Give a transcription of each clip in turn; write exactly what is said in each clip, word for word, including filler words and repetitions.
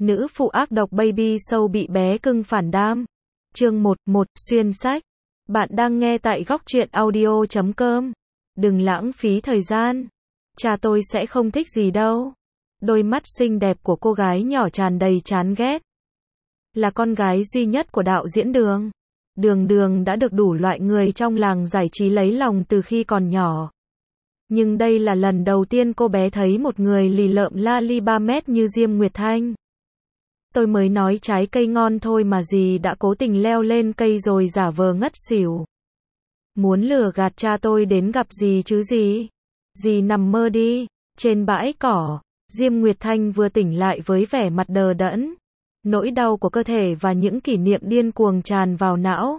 Nữ phụ ác độc baby show bị bé cưng phản đam. Chương một, một, xuyên sách. Bạn đang nghe tại góc truyện audio chấm com. Đừng lãng phí thời gian. Cha tôi sẽ không thích gì đâu. Đôi mắt xinh đẹp của cô gái nhỏ tràn đầy chán ghét. Là con gái duy nhất của đạo diễn Đường. Đường Đường đã được đủ loại người trong làng giải trí lấy lòng từ khi còn nhỏ. Nhưng đây là lần đầu tiên cô bé thấy một người lì lợm la li ba mét như Diêm Nguyệt Thanh. Tôi mới nói trái cây ngon thôi mà dì đã cố tình leo lên cây rồi giả vờ ngất xỉu. Muốn lừa gạt cha tôi đến gặp dì chứ gì. Dì nằm mơ đi. Trên bãi cỏ, Diêm Nguyệt Thanh vừa tỉnh lại với vẻ mặt đờ đẫn. Nỗi đau của cơ thể và những kỷ niệm điên cuồng tràn vào não.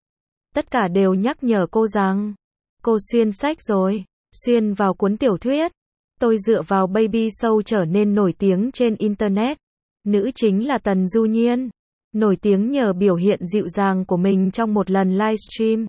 Tất cả đều nhắc nhở cô rằng, cô xuyên sách rồi, xuyên vào cuốn tiểu thuyết. Tôi dựa vào baby show trở nên nổi tiếng trên Internet. Nữ chính là Tần Du Nhiên, nổi tiếng nhờ biểu hiện dịu dàng của mình trong một lần livestream.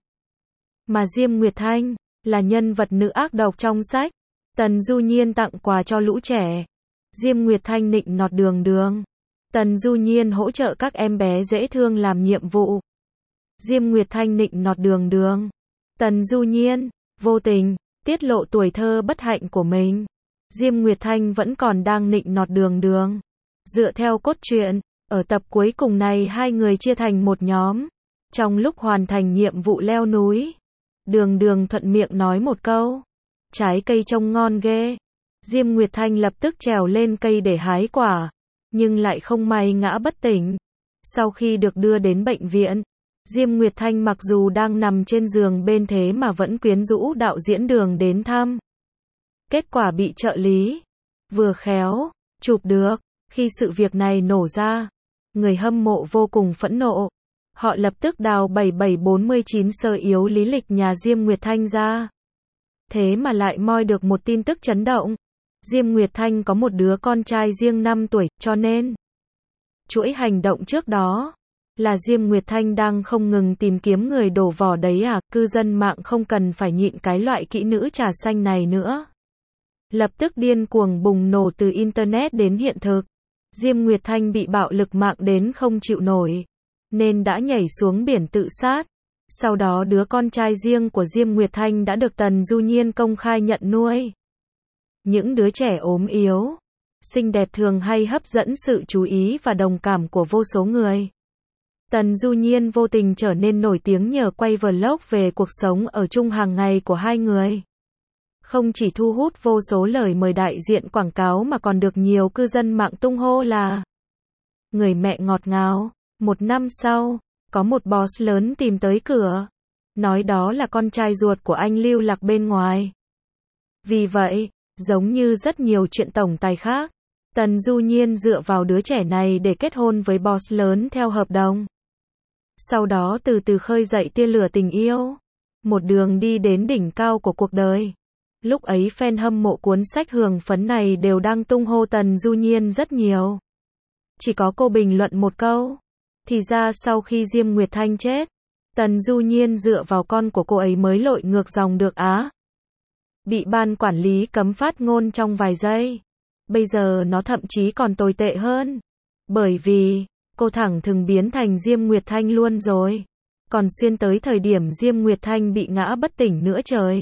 Mà Diêm Nguyệt Thanh là nhân vật nữ ác độc trong sách. Tần Du Nhiên tặng quà cho lũ trẻ. Diêm Nguyệt Thanh nịnh nọt Đường Đường. Tần Du Nhiên hỗ trợ các em bé dễ thương làm nhiệm vụ. Diêm Nguyệt Thanh nịnh nọt Đường Đường. Tần Du Nhiên vô tình tiết lộ tuổi thơ bất hạnh của mình. Diêm Nguyệt Thanh vẫn còn đang nịnh nọt Đường Đường. Dựa theo cốt truyện, ở tập cuối cùng này hai người chia thành một nhóm. Trong lúc hoàn thành nhiệm vụ leo núi, Đường Đường thuận miệng nói một câu, trái cây trông ngon ghê. Diêm Nguyệt Thanh lập tức trèo lên cây để hái quả, nhưng lại không may ngã bất tỉnh. Sau khi được đưa đến bệnh viện, Diêm Nguyệt Thanh mặc dù đang nằm trên giường bên thế mà vẫn quyến rũ đạo diễn Đường đến thăm. Kết quả bị trợ lý vừa khéo chụp được. Khi sự việc này nổ ra, người hâm mộ vô cùng phẫn nộ. Họ lập tức đào bảy bảy bốn chín sơ yếu lý lịch nhà Diêm Nguyệt Thanh ra. Thế mà lại moi được một tin tức chấn động. Diêm Nguyệt Thanh có một đứa con trai riêng năm tuổi, cho nên chuỗi hành động trước đó là Diêm Nguyệt Thanh đang không ngừng tìm kiếm người đổ vỏ đấy à. Cư dân mạng không cần phải nhịn cái loại kỹ nữ trà xanh này nữa. Lập tức điên cuồng bùng nổ từ Internet đến hiện thực. Diêm Nguyệt Thanh bị bạo lực mạng đến không chịu nổi, nên đã nhảy xuống biển tự sát. Sau đó đứa con trai riêng của Diêm Nguyệt Thanh đã được Tần Du Nhiên công khai nhận nuôi. Những đứa trẻ ốm yếu, xinh đẹp thường hay hấp dẫn sự chú ý và đồng cảm của vô số người. Tần Du Nhiên vô tình trở nên nổi tiếng nhờ quay vlog về cuộc sống ở chung hàng ngày của hai người. Không chỉ thu hút vô số lời mời đại diện quảng cáo mà còn được nhiều cư dân mạng tung hô là người mẹ ngọt ngào. Một năm sau, có một boss lớn tìm tới cửa, nói đó là con trai ruột của anh lưu lạc bên ngoài. Vì vậy, giống như rất nhiều chuyện tổng tài khác, Tần Du Nhiên dựa vào đứa trẻ này để kết hôn với boss lớn theo hợp đồng. Sau đó từ từ khơi dậy tia lửa tình yêu, một đường đi đến đỉnh cao của cuộc đời. Lúc ấy fan hâm mộ cuốn sách hưởng phấn này đều đang tung hô Tần Du Nhiên rất nhiều. Chỉ có cô bình luận một câu. Thì ra sau khi Diêm Nguyệt Thanh chết, Tần Du Nhiên dựa vào con của cô ấy mới lội ngược dòng được á. Bị ban quản lý cấm phát ngôn trong vài giây. Bây giờ nó thậm chí còn tồi tệ hơn. Bởi vì, cô thẳng thừng biến thành Diêm Nguyệt Thanh luôn rồi. Còn xuyên tới thời điểm Diêm Nguyệt Thanh bị ngã bất tỉnh nữa trời.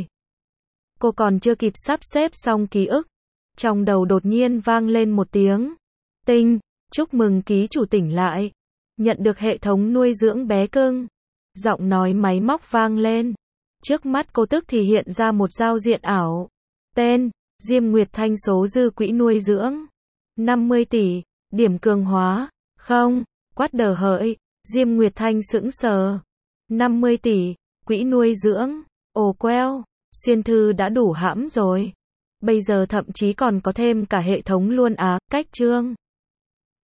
Cô còn chưa kịp sắp xếp xong ký ức, trong đầu đột nhiên vang lên một tiếng tinh, chúc mừng ký chủ tỉnh lại, nhận được hệ thống nuôi dưỡng bé cưng. Giọng nói máy móc vang lên, trước mắt cô tức thì hiện ra một giao diện ảo. Tên, Diêm Nguyệt Thanh, số dư quỹ nuôi dưỡng năm mươi tỷ, điểm cường hóa, không, quát đờ hỡi. Diêm Nguyệt Thanh sững sờ. năm mươi tỷ, quỹ nuôi dưỡng, ồ queo. Xuyên thư đã đủ hãm rồi. Bây giờ thậm chí còn có thêm cả hệ thống luôn á. Cách chương